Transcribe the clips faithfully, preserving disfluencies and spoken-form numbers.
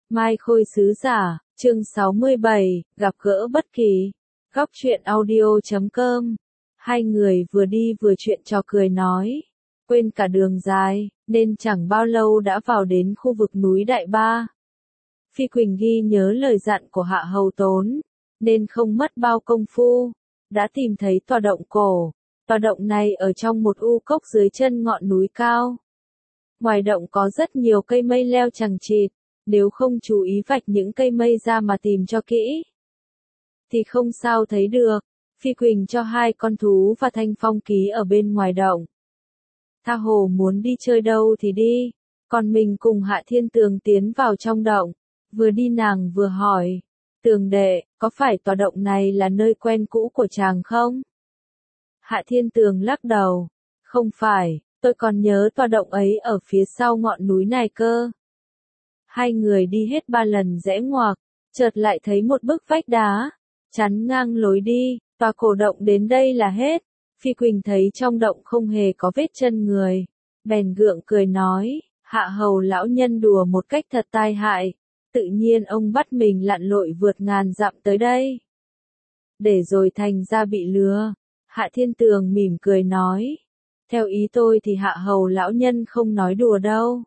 Mai Khôi Sứ Giả, chương sáu mươi bảy, gặp gỡ bất kỳ. Góc truyện audio chấm com. Hai người vừa đi vừa chuyện trò cười nói. Quên cả đường dài, nên chẳng bao lâu đã vào đến khu vực núi Đại Ba. Phi Quỳnh ghi nhớ lời dặn của Hạ Hầu Tốn, nên không mất bao công phu, đã tìm thấy tòa động cổ. Tòa động này ở trong một u cốc dưới chân ngọn núi cao. Ngoài động có rất nhiều cây mây leo chằng chịt, nếu không chú ý vạch những cây mây ra mà tìm cho kỹ, thì không sao thấy được. Phi Quỳnh cho hai con thú và thanh phong ký ở bên ngoài động. Tha hồ muốn đi chơi đâu thì đi, còn mình cùng Hạ Thiên Tường tiến vào trong động. Vừa đi nàng vừa hỏi, Tường đệ, có phải tòa động này là nơi quen cũ của chàng không? Hạ Thiên Tường lắc đầu, không phải, tôi còn nhớ tòa động ấy ở phía sau ngọn núi này cơ. Hai người đi hết ba lần rẽ ngoặc, chợt lại thấy một bức vách đá, chắn ngang lối đi, tòa cổ động đến đây là hết. Phi Quỳnh thấy trong động không hề có vết chân người, bèn gượng cười nói, Hạ Hầu lão nhân đùa một cách thật tai hại, tự nhiên ông bắt mình lặn lội vượt ngàn dặm tới đây, để rồi thành ra bị lừa. Hạ Thiên Tường mỉm cười nói, theo ý tôi thì Hạ Hầu lão nhân không nói đùa đâu.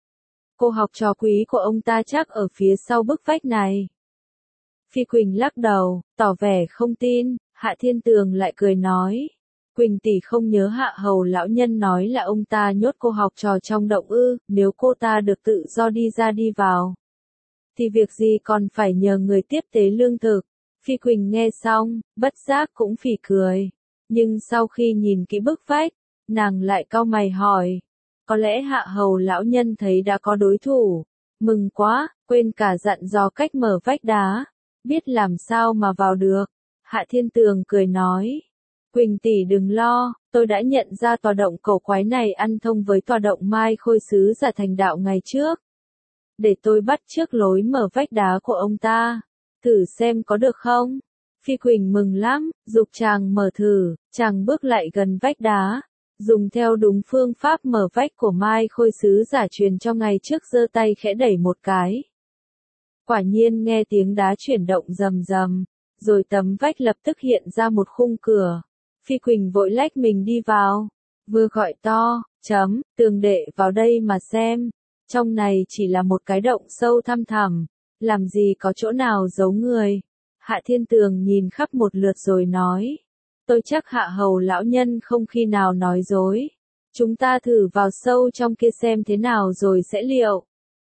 Cô học trò quý của ông ta chắc ở phía sau bức vách này. Phi Quỳnh lắc đầu, tỏ vẻ không tin. Hạ Thiên Tường lại cười nói, Quỳnh tỷ không nhớ Hạ Hầu lão nhân nói là ông ta nhốt cô học trò trong động ư? Nếu cô ta được tự do đi ra đi vào, thì việc gì còn phải nhờ người tiếp tế lương thực. Phi Quỳnh nghe xong, bất giác cũng phì cười, nhưng sau khi nhìn kỹ bức vách, nàng lại cau mày hỏi, có lẽ Hạ Hầu lão nhân thấy đã có đối thủ, mừng quá, quên cả dặn dò cách mở vách đá, biết làm sao mà vào được. Hạ Thiên Tường cười nói, Quỳnh tỷ đừng lo, tôi đã nhận ra tòa động cổ quái này ăn thông với tòa động Mai Khôi Sứ Giả thành đạo ngày trước. Để tôi bắt trước lối mở vách đá của ông ta, thử xem có được không? Phi Quỳnh mừng lắm, giục chàng mở thử. Chàng bước lại gần vách đá, dùng theo đúng phương pháp mở vách của Mai Khôi Sứ Giả truyền cho ngày trước, giơ tay khẽ đẩy một cái. Quả nhiên nghe tiếng đá chuyển động rầm rầm, rồi tấm vách lập tức hiện ra một khung cửa. Phi Quỳnh vội lách mình đi vào, vừa gọi to, chấm, Tường đệ vào đây mà xem, trong này chỉ là một cái động sâu thăm thẳm, làm gì có chỗ nào giấu người. Hạ Thiên Tường nhìn khắp một lượt rồi nói, tôi chắc Hạ Hầu lão nhân không khi nào nói dối. Chúng ta thử vào sâu trong kia xem thế nào rồi sẽ liệu.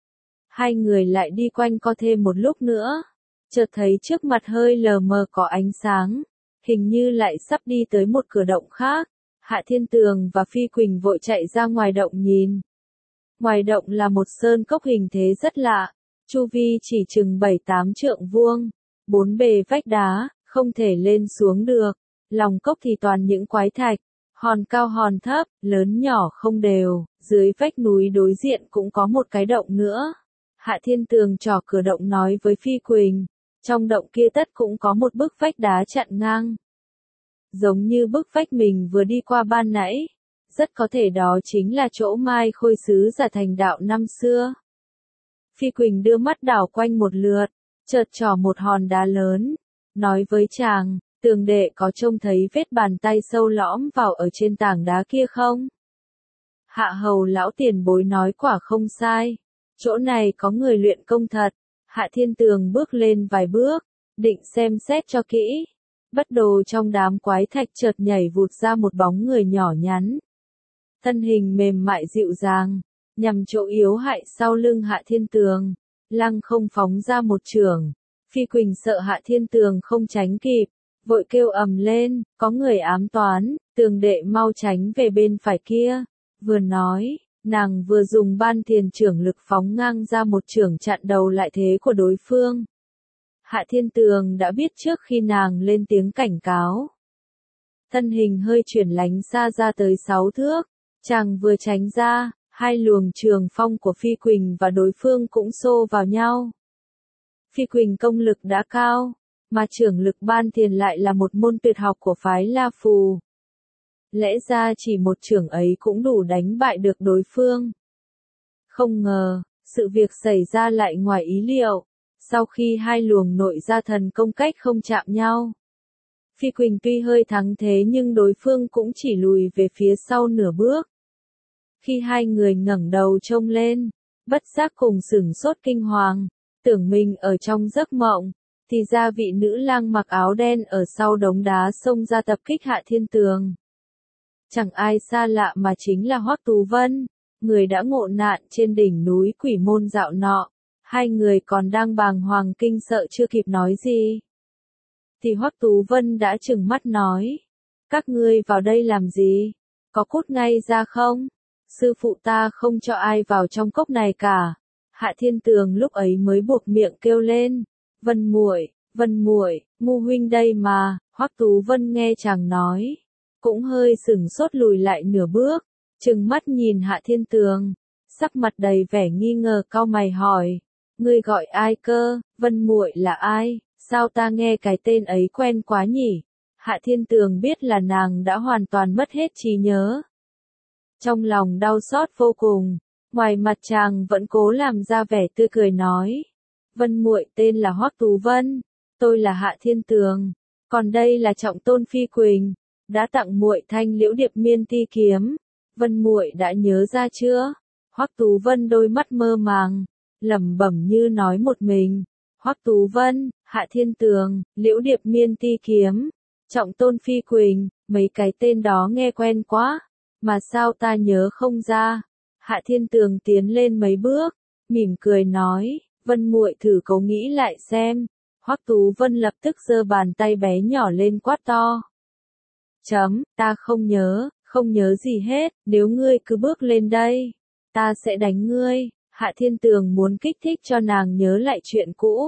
Hai người lại đi quanh co thêm một lúc nữa, chợt thấy trước mặt hơi lờ mờ có ánh sáng, hình như lại sắp đi tới một cửa động khác. Hạ Thiên Tường và Phi Quỳnh vội chạy ra ngoài động nhìn. Ngoài động là một sơn cốc hình thế rất lạ, chu vi chỉ chừng bảy tám trượng vuông, bốn bề vách đá, không thể lên xuống được. Lòng cốc thì toàn những quái thạch, hòn cao hòn thấp, lớn nhỏ không đều. Dưới vách núi đối diện cũng có một cái động nữa. Hạ Thiên Tường trỏ cửa động nói với Phi Quỳnh, trong động kia tất cũng có một bức vách đá chặn ngang, giống như bức vách mình vừa đi qua ban nãy. Rất có thể đó chính là chỗ Mai Khôi Sứ Giả thành đạo năm xưa. Phi Quỳnh đưa mắt đảo quanh một lượt, chợt trỏ một hòn đá lớn, nói với chàng, Tường đệ có trông thấy vết bàn tay sâu lõm vào ở trên tảng đá kia không? Hạ Hầu lão tiền bối nói quả không sai, chỗ này có người luyện công thật. Hạ Thiên Tường bước lên vài bước, định xem xét cho kỹ. Bất đồ trong đám quái thạch chợt nhảy vụt ra một bóng người nhỏ nhắn. Thân hình mềm mại dịu dàng, nhằm chỗ yếu hại sau lưng Hạ Thiên Tường, lăng không phóng ra một chưởng. Phi Quỳnh sợ Hạ Thiên Tường không tránh kịp, vội kêu ầm lên, có người ám toán, Tường đệ mau tránh về bên phải kia. Vừa nói, nàng vừa dùng ban tiền chưởng lực phóng ngang ra một chưởng chặn đầu lại thế của đối phương. Hạ Thiên Tường đã biết trước khi nàng lên tiếng cảnh cáo. Thân hình hơi chuyển lánh xa ra tới sáu thước, chàng vừa tránh ra, hai luồng trường phong của Phi Quỳnh và đối phương cũng xô vào nhau. Phi Quỳnh công lực đã cao, mà chưởng lực ban tiền lại là một môn tuyệt học của phái La Phù. Lẽ ra chỉ một chưởng ấy cũng đủ đánh bại được đối phương. Không ngờ, Sự việc xảy ra lại ngoài ý liệu. Sau khi hai luồng nội gia thần công cách không chạm nhau, Phi Quỳnh tuy hơi thắng thế nhưng đối phương cũng chỉ lùi về phía sau nửa bước. Khi hai người ngẩng đầu trông lên, bất giác cùng sửng sốt kinh hoàng, tưởng mình ở trong giấc mộng, thì ra vị nữ lang mặc áo đen ở sau đống đá xông ra tập kích Hạ Thiên Tường. Chẳng ai xa lạ mà chính là Hoắc Tú Vân, người đã ngộ nạn trên đỉnh núi Quỷ Môn dạo nọ. Hai người còn đang bàng hoàng kinh sợ chưa kịp nói gì, thì Hoắc Tú Vân đã trừng mắt nói: các ngươi vào đây làm gì? Có cút ngay ra không? Sư phụ ta không cho ai vào trong cốc này cả. Hạ Thiên Tường lúc ấy mới buộc miệng kêu lên: Vân muội, Vân muội, ngu huynh đây mà. Hoắc Tú Vân nghe chàng nói, cũng hơi sửng sốt lùi lại nửa bước, trừng mắt nhìn Hạ Thiên Tường, sắc mặt đầy vẻ nghi ngờ cau mày hỏi: ngươi gọi ai cơ? Vân muội là ai? Sao ta nghe cái tên ấy quen quá nhỉ? Hạ Thiên Tường biết là nàng đã hoàn toàn mất hết trí nhớ. Trong lòng đau xót vô cùng, ngoài mặt chàng vẫn cố làm ra vẻ tươi cười nói: Vân muội tên là Hoắc Tú Vân, tôi là Hạ Thiên Tường, còn đây là trọng tôn Phi Quỳnh, đã tặng muội thanh Liễu Điệp Miên Ti kiếm. Vân muội đã nhớ ra chưa? Hoắc Tú Vân đôi mắt mơ màng, lẩm bẩm như nói một mình. Hoắc Tú Vân, Hạ Thiên Tường, Liễu Điệp Miên Ti kiếm, trọng tôn Phi Quỳnh, mấy cái tên đó nghe quen quá, mà sao ta nhớ không ra? Hạ Thiên Tường tiến lên mấy bước, mỉm cười nói: Vân muội thử cố nghĩ lại xem. Hoắc Tú Vân lập tức giơ bàn tay bé nhỏ lên quát to: chấm, ta không nhớ, không nhớ gì hết, nếu ngươi cứ bước lên đây, ta sẽ đánh ngươi. Hạ Thiên Tường muốn kích thích cho nàng nhớ lại chuyện cũ,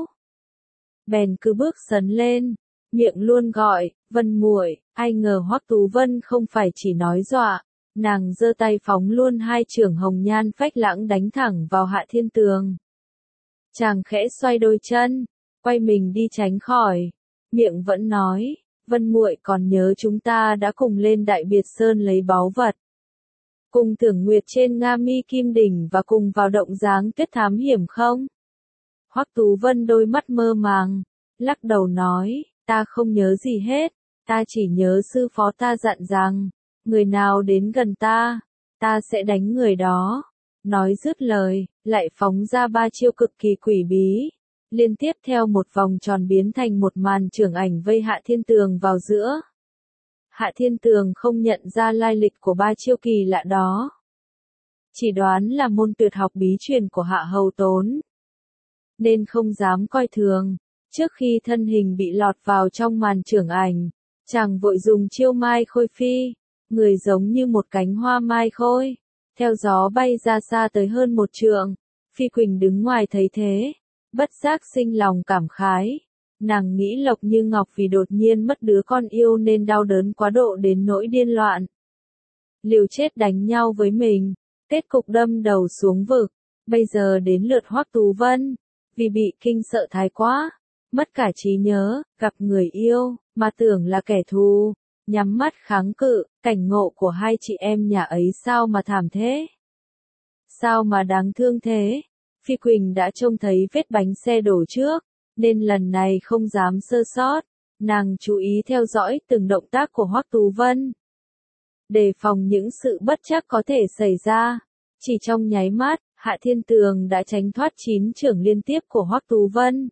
bèn cứ bước sấn lên, miệng luôn gọi: Vân muội. Ai ngờ Hoắc Tú Vân không phải chỉ nói dọa, nàng giơ tay phóng luôn hai chưởng hồng nhan phách lãng đánh thẳng vào Hạ Thiên Tường. Chàng khẽ xoay đôi chân, quay mình đi tránh khỏi, miệng vẫn nói: Vân muội còn nhớ chúng ta đã cùng lên Đại Biệt Sơn lấy báu vật, cùng thưởng nguyệt trên Nga Mi Kim Đỉnh và cùng vào động Giáng Tuyết thám hiểm không? Hoắc Tú Vân đôi mắt mơ màng, lắc đầu nói: ta không nhớ gì hết, ta chỉ nhớ sư phó ta dặn rằng, người nào đến gần ta, ta sẽ đánh người đó. Nói dứt lời, lại phóng ra ba chiêu cực kỳ quỷ bí, liên tiếp theo một vòng tròn biến thành một màn chưởng ảnh vây Hạ Thiên Tường vào giữa. Hạ Thiên Tường không nhận ra lai lịch của ba chiêu kỳ lạ đó, chỉ đoán là môn tuyệt học bí truyền của Hạ Hầu Tốn, nên không dám coi thường. Trước khi thân hình bị lọt vào trong màn chưởng ảnh, chàng vội dùng chiêu mai khôi phi, người giống như một cánh hoa mai khôi, theo gió bay ra xa tới hơn một trượng. Phi Quỳnh đứng ngoài thấy thế, bất giác sinh lòng cảm khái. Nàng nghĩ Lộc Như Ngọc vì đột nhiên mất đứa con yêu nên đau đớn quá độ đến nỗi điên loạn, liều chết đánh nhau với mình, kết cục đâm đầu xuống vực. Bây giờ đến lượt Hoắc Tú Vân, vì bị kinh sợ thái quá, mất cả trí nhớ, gặp người yêu, mà tưởng là kẻ thù, nhắm mắt kháng cự. Cảnh ngộ của hai chị em nhà ấy sao mà thảm thế? Sao mà đáng thương thế? Phi Quỳnh đã trông thấy vết bánh xe đổ trước, nên lần này không dám sơ sót, nàng chú ý theo dõi từng động tác của Hoắc Tú Vân, đề phòng những sự bất trắc có thể xảy ra. Chỉ trong nháy mắt, Hạ Thiên Tường đã tránh thoát chín chưởng liên tiếp của Hoắc Tú Vân.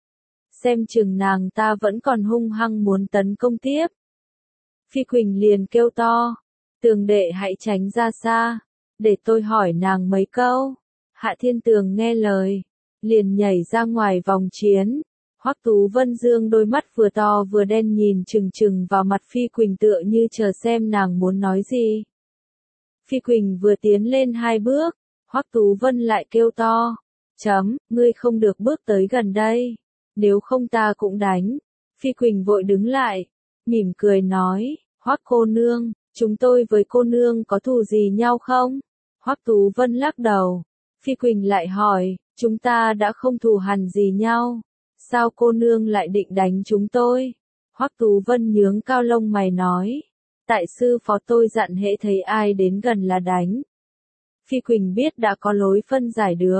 Xem chừng nàng ta vẫn còn hung hăng muốn tấn công tiếp. Phi Quỳnh liền kêu to: Tường đệ hãy tránh ra xa, để tôi hỏi nàng mấy câu. Hạ Thiên Tường nghe lời, liền nhảy ra ngoài vòng chiến. Hoắc Tú Vân dương đôi mắt vừa to vừa đen nhìn chừng chừng vào mặt Phi Quỳnh tựa như chờ xem nàng muốn nói gì. Phi Quỳnh vừa tiến lên hai bước, Hoắc Tú Vân lại kêu to: chấm, ngươi không được bước tới gần đây, nếu không ta cũng đánh. Phi Quỳnh vội đứng lại, mỉm cười nói: Hoắc cô nương, chúng tôi với cô nương có thù gì nhau không? Hoắc Tú Vân lắc đầu. Phi Quỳnh lại hỏi: chúng ta đã không thù hằn gì nhau, sao cô nương lại định đánh chúng tôi? Hoắc Tú Vân nhướng cao lông mày nói: tại sư phó tôi dặn hễ thấy ai đến gần là đánh. Phi Quỳnh biết đã có lối phân giải được,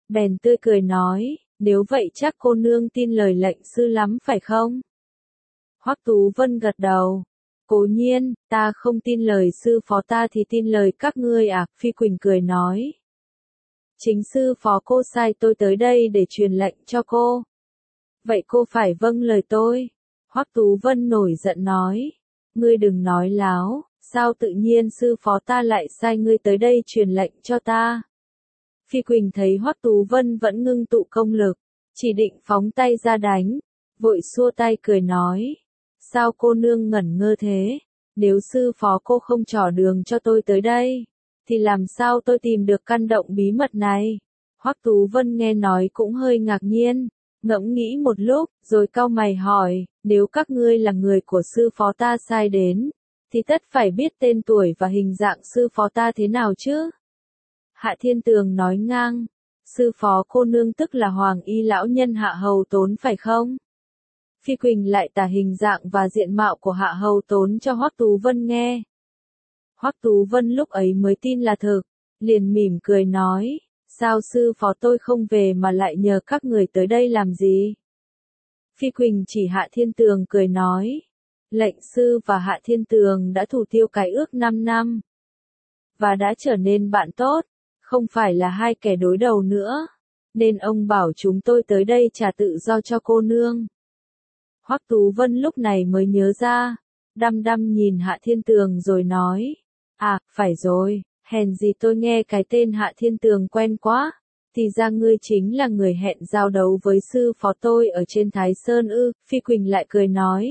bèn tươi cười nói, nếu vậy chắc cô nương tin lời lệnh sư lắm phải không? Hoắc Tú Vân gật đầu. Cố nhiên, ta không tin lời sư phó ta thì tin lời các ngươi à, Phi Quỳnh cười nói. Chính sư phó cô sai tôi tới đây để truyền lệnh cho cô. Vậy cô phải vâng lời tôi. Hoắc Tú Vân nổi giận nói. Ngươi đừng nói láo, sao tự nhiên sư phó ta lại sai ngươi tới đây truyền lệnh cho ta? Phi Quỳnh thấy Hoắc Tú Vân vẫn ngưng tụ công lực, chỉ định phóng tay ra đánh, vội xua tay cười nói. Sao cô nương ngẩn ngơ thế? Nếu sư phó cô không trỏ đường cho tôi tới đây, thì làm sao tôi tìm được căn động bí mật này? Hoắc Tú Vân nghe nói cũng hơi ngạc nhiên, ngẫm nghĩ một lúc, rồi cau mày hỏi, nếu các ngươi là người của sư phó ta sai đến, thì tất phải biết tên tuổi và hình dạng sư phó ta thế nào chứ? Hạ Thiên Tường nói ngang, sư phó cô nương tức là Hoàng Y lão nhân Hạ Hầu Tốn phải không? Phi Quỳnh lại tả hình dạng và diện mạo của Hạ Hầu Tốn cho Hoắc Tú Vân nghe. Hoắc Tú Vân lúc ấy mới tin là thực, liền mỉm cười nói, sao sư phó tôi không về mà lại nhờ các người tới đây làm gì? Phi Quỳnh chỉ Hạ Thiên Tường cười nói, lệnh sư và Hạ Thiên Tường đã thủ tiêu cái ước năm năm, và đã trở nên bạn tốt, không phải là hai kẻ đối đầu nữa, nên ông bảo chúng tôi tới đây trả tự do cho cô nương. Hoắc Tú Vân lúc này mới nhớ ra, đăm đăm nhìn Hạ Thiên Tường rồi nói, à, phải rồi, hèn gì tôi nghe cái tên Hạ Thiên Tường quen quá, thì ra ngươi chính là người hẹn giao đấu với sư phó tôi ở trên Thái Sơn ư? Phi Quỳnh lại cười nói,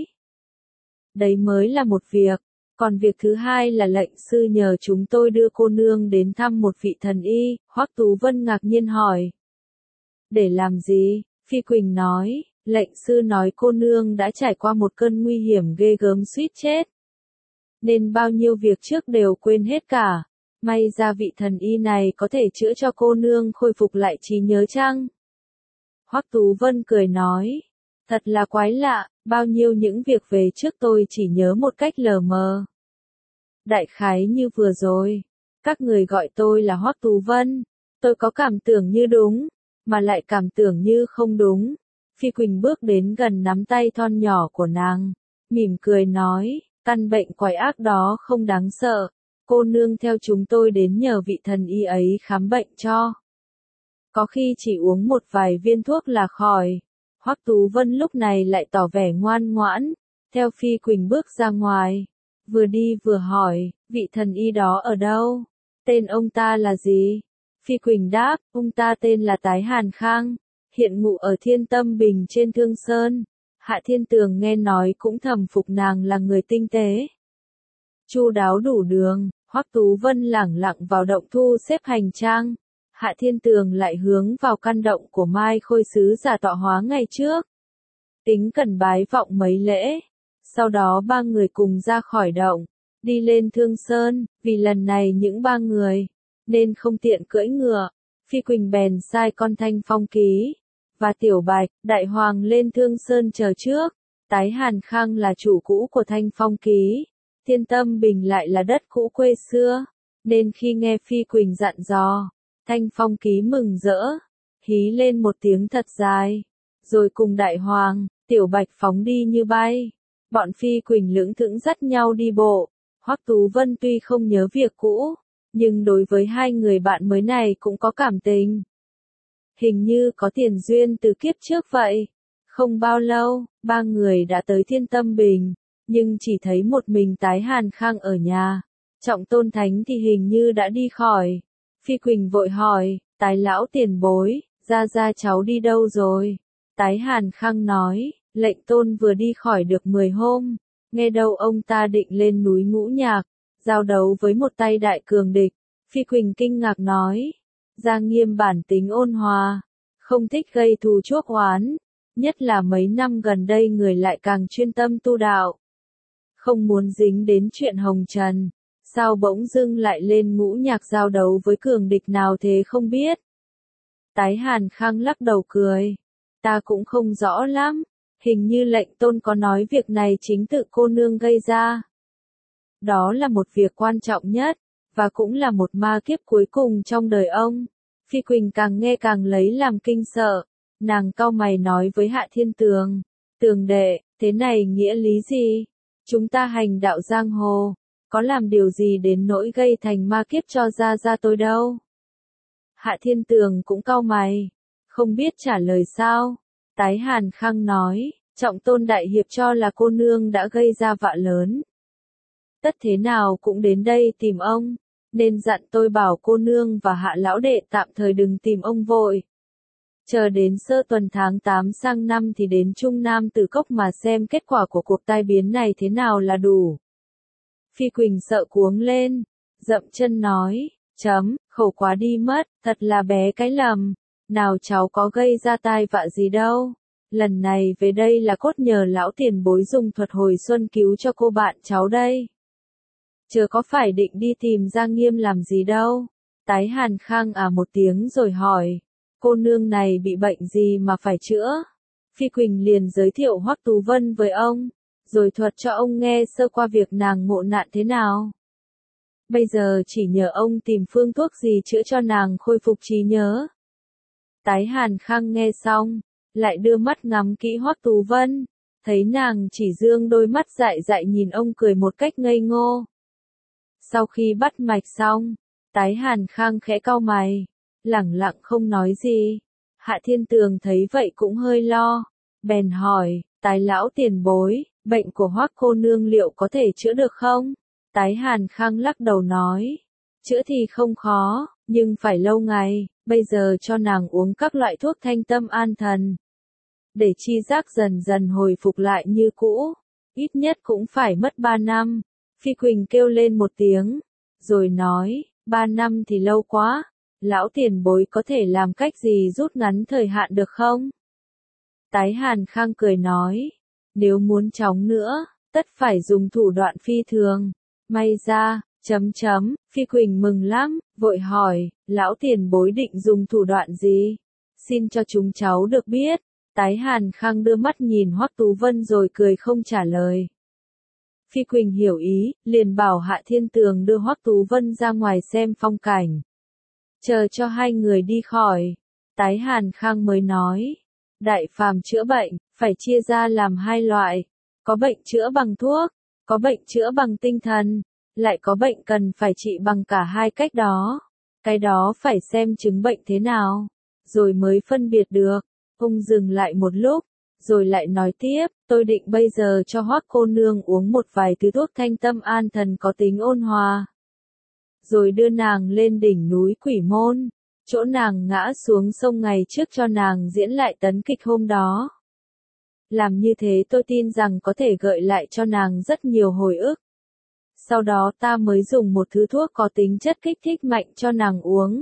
đấy mới là một việc, còn việc thứ hai là lệnh sư nhờ chúng tôi đưa cô nương đến thăm một vị thần y. Hoắc Tú Vân ngạc nhiên hỏi, để làm gì? Phi Quỳnh nói, lệnh sư nói cô nương đã trải qua một cơn nguy hiểm ghê gớm suýt chết, nên bao nhiêu việc trước đều quên hết cả, may ra vị thần y này có thể chữa cho cô nương khôi phục lại trí nhớ chăng? Hoắc Tú Vân cười nói, thật là quái lạ, bao nhiêu những việc về trước tôi chỉ nhớ một cách lờ mờ. Đại khái như vừa rồi, các người gọi tôi là Hoắc Tú Vân, tôi có cảm tưởng như đúng, mà lại cảm tưởng như không đúng. Phi Quỳnh bước đến gần nắm tay thon nhỏ của nàng, mỉm cười nói, căn bệnh quái ác đó không đáng sợ, cô nương theo chúng tôi đến nhờ vị thần y ấy khám bệnh cho. Có khi chỉ uống một vài viên thuốc là khỏi. Hoắc Tú Vân lúc này lại tỏ vẻ ngoan ngoãn, theo Phi Quỳnh bước ra ngoài, vừa đi vừa hỏi, vị thần y đó ở đâu? Tên ông ta là gì? Phi Quỳnh đáp, ông ta tên là Tái Hàn Khang, hiện ngụ ở Thiên Tâm Bình trên Thương Sơn. Hạ Thiên Tường nghe nói cũng thầm phục nàng là người tinh tế, chu đáo đủ đường. Hoắc Tú Vân lẳng lặng vào động thu xếp hành trang. Hạ Thiên Tường lại hướng vào căn động của Mai Khôi sứ giả tọa hóa ngày trước, tính cần bái vọng mấy lễ. Sau đó ba người cùng ra khỏi động, đi lên Thương Sơn, vì lần này những ba người, nên không tiện cưỡi ngựa. Phi Quỳnh bèn sai con Thanh Phong Ký và Tiểu Bạch, Đại Hoàng lên Thương Sơn chờ trước. Tái Hàn Khang là chủ cũ của Thanh Phong Ký, Thiên Tâm Bình lại là đất cũ quê xưa, nên khi nghe Phi Quỳnh dặn dò, Thanh Phong Ký mừng rỡ, hí lên một tiếng thật dài, rồi cùng Đại Hoàng, Tiểu Bạch phóng đi như bay. Bọn Phi Quỳnh lững thững dắt nhau đi bộ. Hoắc Tú Vân tuy không nhớ việc cũ, nhưng đối với hai người bạn mới này cũng có cảm tình. Hình như có tiền duyên từ kiếp trước vậy. Không bao lâu, ba người đã tới Thiên Tâm Bình, nhưng chỉ thấy một mình Tái Hàn Khang ở nhà. Trọng Tôn Thánh thì hình như đã đi khỏi. Phi Quỳnh vội hỏi, Tái lão tiền bối, ra ra cháu đi đâu rồi? Tái Hàn Khang nói, lệnh tôn vừa đi khỏi được mười hôm, nghe đâu ông ta định lên núi Ngũ Nhạc, giao đấu với một tay đại cường địch. Phi Quỳnh kinh ngạc nói, Gia Nghiêm bản tính ôn hòa, không thích gây thù chuốc oán, nhất là mấy năm gần đây người lại càng chuyên tâm tu đạo, không muốn dính đến chuyện hồng trần. Sao bỗng dưng lại lên Ngũ Nhạc giao đấu với cường địch nào thế không biết? Tái Hàn Khang lắc đầu cười, ta cũng không rõ lắm, hình như lệnh tôn có nói việc này chính tự cô nương gây ra. Đó là một việc quan trọng nhất, và cũng là một ma kiếp cuối cùng trong đời ông. Phi Quỳnh càng nghe càng lấy làm kinh sợ, nàng cau mày nói với Hạ Thiên Tường, Tường đệ, thế này nghĩa lý gì? Chúng ta hành đạo giang hồ, có làm điều gì đến nỗi gây thành ma kiếp cho gia gia tôi đâu. Hạ Thiên Tường cũng cau mày, không biết trả lời sao. Tái Hàn Khang nói, Trọng Tôn đại hiệp cho là cô nương đã gây ra vạ lớn. Tất thế nào cũng đến đây tìm ông, nên dặn tôi bảo cô nương và Hạ lão đệ tạm thời đừng tìm ông vội. Chờ đến sơ tuần tháng tám sang năm thì đến Trung Nam Tử Cốc mà xem kết quả của cuộc tai biến này thế nào là đủ. Phi Quỳnh sợ cuống lên, dậm chân nói, chấm, khẩu quá đi mất, thật là bé cái lầm, nào cháu có gây ra tai vạ gì đâu. Lần này về đây là cốt nhờ lão tiền bối dùng thuật hồi xuân cứu cho cô bạn cháu đây. Chưa có phải định đi tìm Giang Nghiêm làm gì đâu. Tái Hàn Khang à một tiếng rồi hỏi, cô nương này bị bệnh gì mà phải chữa? Phi Quỳnh liền giới thiệu Hoắc Tú Vân với ông, rồi thuật cho ông nghe sơ qua việc nàng ngộ nạn thế nào. Bây giờ chỉ nhờ ông tìm phương thuốc gì chữa cho nàng khôi phục trí nhớ. Tái Hàn Khang nghe xong, lại đưa mắt ngắm kỹ Hoắc Tú Vân, thấy nàng chỉ dương đôi mắt dại dại nhìn ông cười một cách ngây ngô. Sau khi bắt mạch xong, Tái Hàn Khang khẽ cau mày, lẳng lặng không nói gì. Hạ Thiên Tường thấy vậy cũng hơi lo, bèn hỏi, Tái lão tiền bối, bệnh của Hoắc cô nương liệu có thể chữa được không? Tái Hàn Khang lắc đầu nói, chữa thì không khó, nhưng phải lâu ngày, bây giờ cho nàng uống các loại thuốc thanh tâm an thần. Để chi giác dần dần hồi phục lại như cũ, ít nhất cũng phải mất ba năm. Phi Quỳnh kêu lên một tiếng, rồi nói, ba năm thì lâu quá, lão tiền bối có thể làm cách gì rút ngắn thời hạn được không? Tái Hàn Khang cười nói, nếu muốn chóng nữa, tất phải dùng thủ đoạn phi thường. May ra, chấm chấm, Phi Quỳnh mừng lắm, vội hỏi, lão tiền bối định dùng thủ đoạn gì? Xin cho chúng cháu được biết. Tái Hàn Khang đưa mắt nhìn Hoắc Tú Vân rồi cười không trả lời. Phi Quỳnh hiểu ý, liền bảo Hạ Thiên Tường đưa Hoắc Tú Vân ra ngoài xem phong cảnh. Chờ cho hai người đi khỏi, Tái Hàn Khang mới nói, đại phàm chữa bệnh, phải chia ra làm hai loại, có bệnh chữa bằng thuốc, có bệnh chữa bằng tinh thần, lại có bệnh cần phải trị bằng cả hai cách đó. Cái đó phải xem chứng bệnh thế nào, rồi mới phân biệt được. Ông dừng lại một lúc, rồi lại nói tiếp, tôi định bây giờ cho Hoắc cô nương uống một vài thứ thuốc thanh tâm an thần có tính ôn hòa. Rồi đưa nàng lên đỉnh núi Quỷ Môn, chỗ nàng ngã xuống sông ngày trước cho nàng diễn lại tấn kịch hôm đó. Làm như thế tôi tin rằng có thể gợi lại cho nàng rất nhiều hồi ức. Sau đó ta mới dùng một thứ thuốc có tính chất kích thích mạnh cho nàng uống.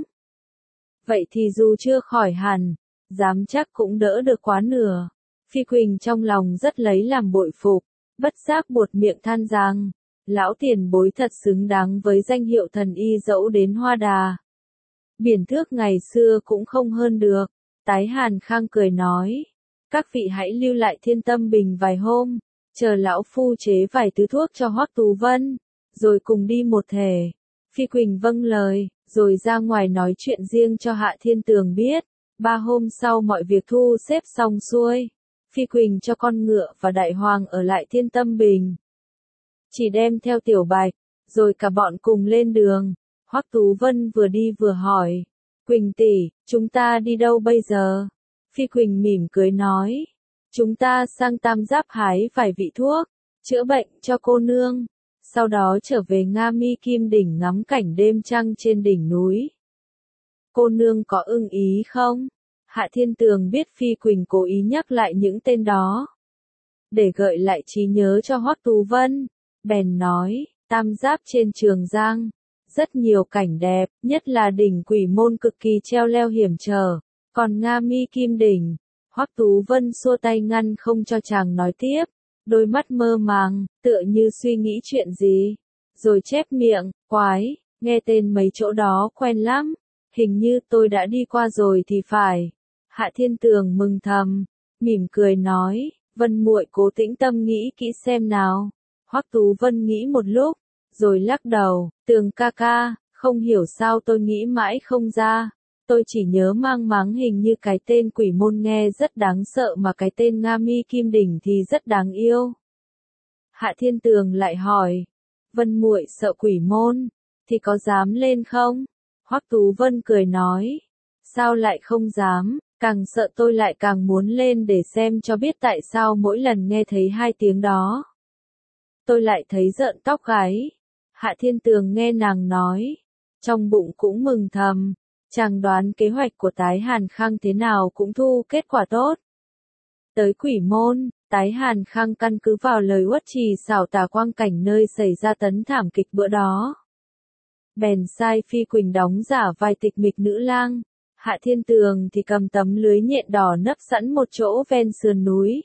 Vậy thì dù chưa khỏi hẳn, dám chắc cũng đỡ được quá nửa. Phi Quỳnh trong lòng rất lấy làm bội phục, bất giác buột miệng than rằng, lão tiền bối thật xứng đáng với danh hiệu thần y dẫu đến Hoa Đà. Biển thước ngày xưa cũng không hơn được. Tái Hàn Khang cười nói, các vị hãy lưu lại Thiên Tâm Bình vài hôm, chờ lão phu chế vài thứ thuốc cho Hoắc Tú Vân, rồi cùng đi một thể. Phi Quỳnh vâng lời, rồi ra ngoài nói chuyện riêng cho Hạ Thiên Tường biết. Ba hôm sau mọi việc thu xếp xong xuôi, Phi Quỳnh cho con ngựa và Đại Hoàng ở lại Thiên Tâm Bình. Chỉ đem theo Tiểu Bạch, rồi cả bọn cùng lên đường. Hoắc Tú Vân vừa đi vừa hỏi, Quỳnh tỷ, chúng ta đi đâu bây giờ? Phi Quỳnh mỉm cười nói, chúng ta sang Tam Giáp hái vài vị thuốc, chữa bệnh cho cô nương, sau đó trở về Nga Mi Kim Đỉnh ngắm cảnh đêm trăng trên đỉnh núi. Cô nương có ưng ý không? Hạ Thiên Tường biết Phi Quỳnh cố ý nhắc lại những tên đó, để gợi lại trí nhớ cho Hoắc Tú Vân, bèn nói, Tam Giáp trên Trường Giang, rất nhiều cảnh đẹp, nhất là đỉnh Quỷ Môn cực kỳ treo leo hiểm trở, còn Nga Mi Kim Đỉnh. Hoắc Tú Vân xua tay ngăn không cho chàng nói tiếp, đôi mắt mơ màng, tựa như suy nghĩ chuyện gì, rồi chép miệng, quái, nghe tên mấy chỗ đó quen lắm, hình như tôi đã đi qua rồi thì phải. Hạ Thiên Tường mừng thầm, mỉm cười nói, Vân muội cố tĩnh tâm nghĩ kỹ xem nào. Hoắc Tú Vân nghĩ một lúc, rồi lắc đầu, Tường ca ca, không hiểu sao tôi nghĩ mãi không ra. Tôi chỉ nhớ mang máng hình như cái tên quỷ môn nghe rất đáng sợ mà cái tên Nga Mi Kim Đỉnh thì rất đáng yêu. Hạ Thiên Tường lại hỏi, Vân muội sợ quỷ môn, thì có dám lên không? Hoắc Tú Vân cười nói, sao lại không dám, càng sợ tôi lại càng muốn lên để xem cho biết tại sao mỗi lần nghe thấy hai tiếng đó. Tôi lại thấy rợn tóc gáy. Hạ Thiên Tường nghe nàng nói, trong bụng cũng mừng thầm, chàng đoán kế hoạch của Tái Hàn Khang thế nào cũng thu kết quả tốt. Tới quỷ môn, Tái Hàn Khang căn cứ vào lời uất trì xảo tả quang cảnh nơi xảy ra tấn thảm kịch bữa đó. Bèn sai Phi Quỳnh đóng giả vai tịch mịch nữ lang, Hạ Thiên Tường thì cầm tấm lưới nhện đỏ nấp sẵn một chỗ ven sườn núi.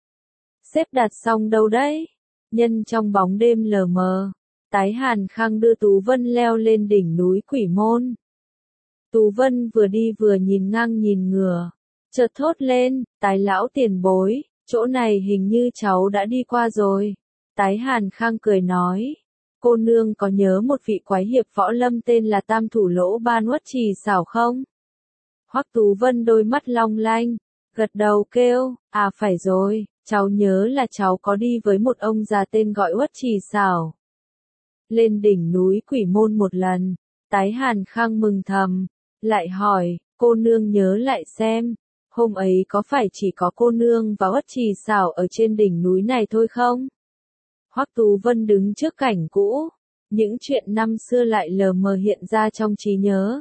Xếp đặt xong đâu đấy? Nhân trong bóng đêm lờ mờ, Tái Hàn Khang đưa Tú Vân leo lên đỉnh núi quỷ môn. Tú Vân vừa đi vừa nhìn ngang nhìn ngửa, chợt thốt lên, Tái lão tiền bối, chỗ này hình như cháu đã đi qua rồi. Tái Hàn Khang cười nói, cô nương có nhớ một vị quái hiệp võ lâm tên là Tam Thủ Lỗ Ban Uất Trì xảo không? Hoắc Tú Vân đôi mắt long lanh, gật đầu kêu, à phải rồi, cháu nhớ là cháu có đi với một ông già tên gọi Uất Trì xảo. Lên đỉnh núi quỷ môn một lần, Tái Hàn Khang mừng thầm, lại hỏi, cô nương nhớ lại xem, hôm ấy có phải chỉ có cô nương và Uất Trì xảo ở trên đỉnh núi này thôi không? Hoắc Tú Vân đứng trước cảnh cũ, những chuyện năm xưa lại lờ mờ hiện ra trong trí nhớ.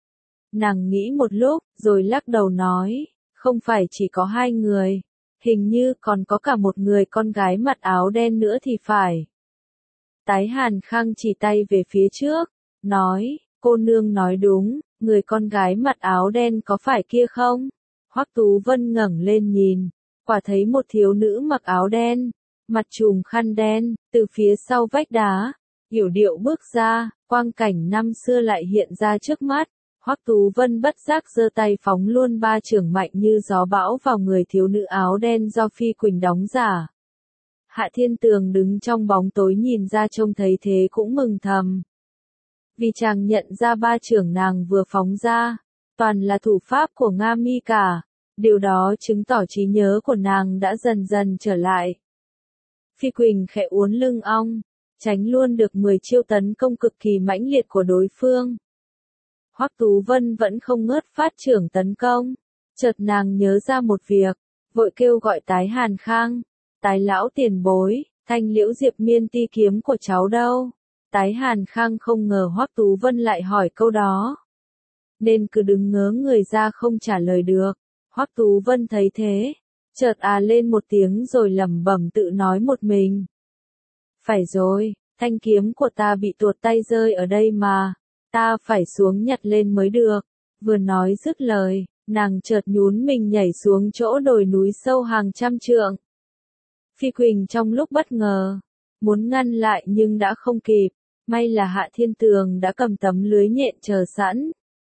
Nàng nghĩ một lúc, rồi lắc đầu nói, không phải chỉ có hai người, hình như còn có cả một người con gái mặc áo đen nữa thì phải. Tái Hàn Khang chỉ tay về phía trước, nói, cô nương nói đúng, người con gái mặc áo đen có phải kia không? Hoắc Tú Vân ngẩng lên nhìn, quả thấy một thiếu nữ mặc áo đen, mặt trùm khăn đen, từ phía sau vách đá, yểu điệu bước ra, quang cảnh năm xưa lại hiện ra trước mắt. Hoắc Tú Vân bất giác giơ tay phóng luôn ba chưởng mạnh như gió bão vào người thiếu nữ áo đen do Phi Quỳnh đóng giả. Hạ Thiên Tường đứng trong bóng tối nhìn ra trông thấy thế cũng mừng thầm. Vì chàng nhận ra ba chưởng nàng vừa phóng ra, toàn là thủ pháp của Nga Mi cả, điều đó chứng tỏ trí nhớ của nàng đã dần dần trở lại. Phi Quỳnh khẽ uốn lưng ong, tránh luôn được mười chiêu tấn công cực kỳ mãnh liệt của đối phương. Hoắc Tú Vân vẫn không ngớt phát chưởng tấn công, chợt nàng nhớ ra một việc, vội kêu gọi Tái Hàn Khang, Tái lão tiền bối, thanh liễu diệp miên ti kiếm của cháu đâu? Tái Hàn Khang không ngờ Hoắc Tú Vân lại hỏi câu đó, nên cứ đứng ngớ người ra không trả lời được. Hoắc Tú Vân thấy thế, chợt à lên một tiếng rồi lẩm bẩm tự nói một mình. Phải rồi, thanh kiếm của ta bị tuột tay rơi ở đây mà, ta phải xuống nhặt lên mới được. Vừa nói dứt lời, nàng chợt nhún mình nhảy xuống chỗ đồi núi sâu hàng trăm trượng. Phi Quỳnh trong lúc bất ngờ, muốn ngăn lại nhưng đã không kịp, may là Hạ Thiên Tường đã cầm tấm lưới nhện chờ sẵn.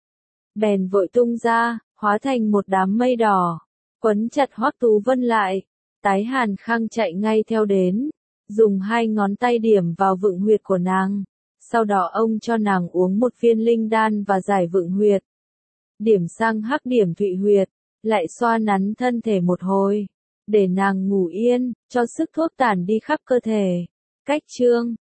Bèn vội tung ra, hóa thành một đám mây đỏ, quấn chặt Hoắc Tú Vân lại. Tái Hàn Khang chạy ngay theo đến, dùng hai ngón tay điểm vào vựng huyệt của nàng. Sau đó ông cho nàng uống một viên linh đan và giải vựng huyệt. Điểm sang hắc điểm thụy huyệt, lại xoa nắn thân thể một hồi, để nàng ngủ yên, cho sức thuốc tản đi khắp cơ thể. Cách chương